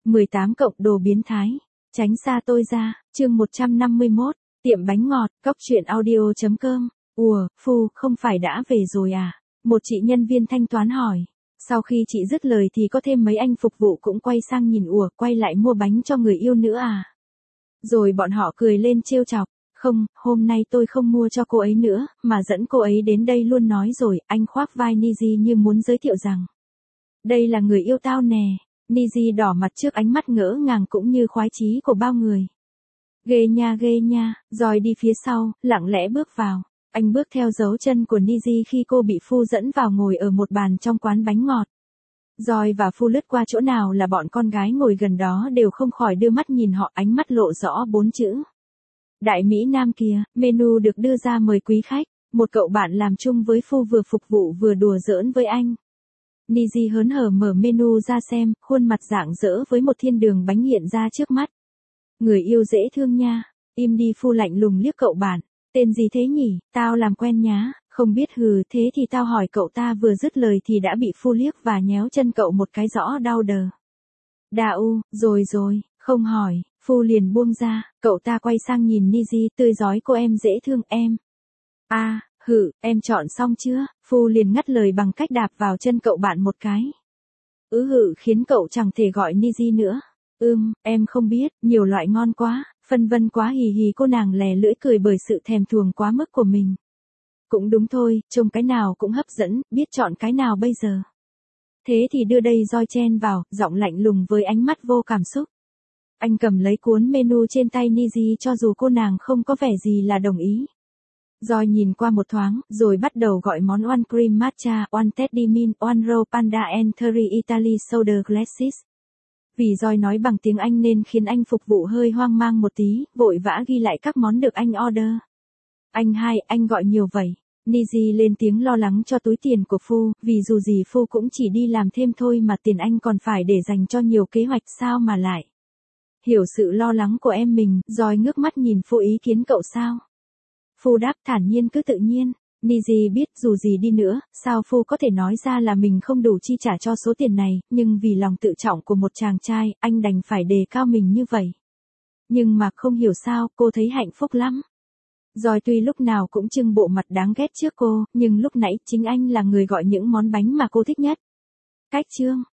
18 cộng đồ biến thái. Tránh xa tôi ra. Chương 151. Tiệm bánh ngọt. Cóc truyện audio.com. Ủa, Phu, không phải đã về rồi à? Một chị nhân viên thanh toán hỏi. Sau khi chị dứt lời thì có thêm mấy anh phục vụ cũng quay sang nhìn Ủa, quay lại mua bánh cho người yêu nữa à? Rồi bọn họ cười lên trêu chọc. Không, hôm nay tôi không mua cho cô ấy nữa, mà dẫn cô ấy đến đây luôn nói rồi, anh khoác vai Niji như muốn giới thiệu rằng. Đây là người yêu tao nè. Niji đỏ mặt trước ánh mắt ngỡ ngàng cũng như khoái chí của bao người. Ghê nha, rồi đi phía sau, lặng lẽ bước vào. Anh bước theo dấu chân của Niji khi cô bị Phu dẫn vào ngồi ở một bàn trong quán bánh ngọt. Rồi và Phu lướt qua chỗ nào là bọn con gái ngồi gần đó đều không khỏi đưa mắt nhìn họ, ánh mắt lộ rõ 4 chữ. Đại Mỹ Nam kìa, menu được đưa ra mời quý khách. Một cậu bạn làm chung với Phu vừa phục vụ vừa đùa giỡn với anh. Niji hớn hở mở menu ra xem, khuôn mặt rạng rỡ với một thiên đường bánh hiện ra trước mắt. Người yêu dễ thương nha. Im đi, Phu lạnh lùng liếc cậu bạn. Tên gì thế nhỉ, tao làm quen nhá. Không biết. Hừ, thế thì tao hỏi cậu ta vừa dứt lời thì đã bị Phu liếc và nhéo chân cậu một cái rõ đau đờ. Rồi, không hỏi. Phu liền buông ra, cậu ta quay sang nhìn Niji, tươi rói, cô em dễ thương em. Em chọn xong chưa? Phu liền ngắt lời bằng cách đạp vào chân cậu bạn một cái. Khiến cậu chẳng thể gọi Niji nữa. Em không biết, nhiều loại ngon quá, phân vân quá, hì cô nàng lè lưỡi cười bởi sự thèm thuồng quá mức của mình. Cũng đúng thôi, trông cái nào cũng hấp dẫn, biết chọn cái nào bây giờ. Thế thì đưa đây, Joy chen vào, giọng lạnh lùng với ánh mắt vô cảm xúc. Anh cầm lấy cuốn menu trên tay Niji cho dù cô nàng không có vẻ gì là đồng ý. Joy nhìn qua một thoáng, rồi bắt đầu gọi món one cream matcha, one teddy mint, one raw panda and three Italy soda glasses. Vì Joy nói bằng tiếng Anh nên khiến anh phục vụ hơi hoang mang một tí, vội vã ghi lại các món được anh order. Anh gọi nhiều vậy. Niji lên tiếng lo lắng cho túi tiền của Phu, vì dù gì Phu cũng chỉ đi làm thêm thôi mà tiền anh còn phải để dành cho nhiều kế hoạch, sao mà lại. Hiểu sự lo lắng của em mình, Joy ngước mắt nhìn Phu, ý kiến cậu sao? Phu đáp thản nhiên, cứ tự nhiên. Niji biết dù gì đi nữa, sao Phu có thể nói ra là mình không đủ chi trả cho số tiền này, nhưng vì lòng tự trọng của một chàng trai, anh đành phải đề cao mình như vậy. Nhưng mà không hiểu sao, cô thấy hạnh phúc lắm. Joy tuy lúc nào cũng trưng bộ mặt đáng ghét trước cô, nhưng lúc nãy chính anh là người gọi những món bánh mà cô thích nhất. Cách chương.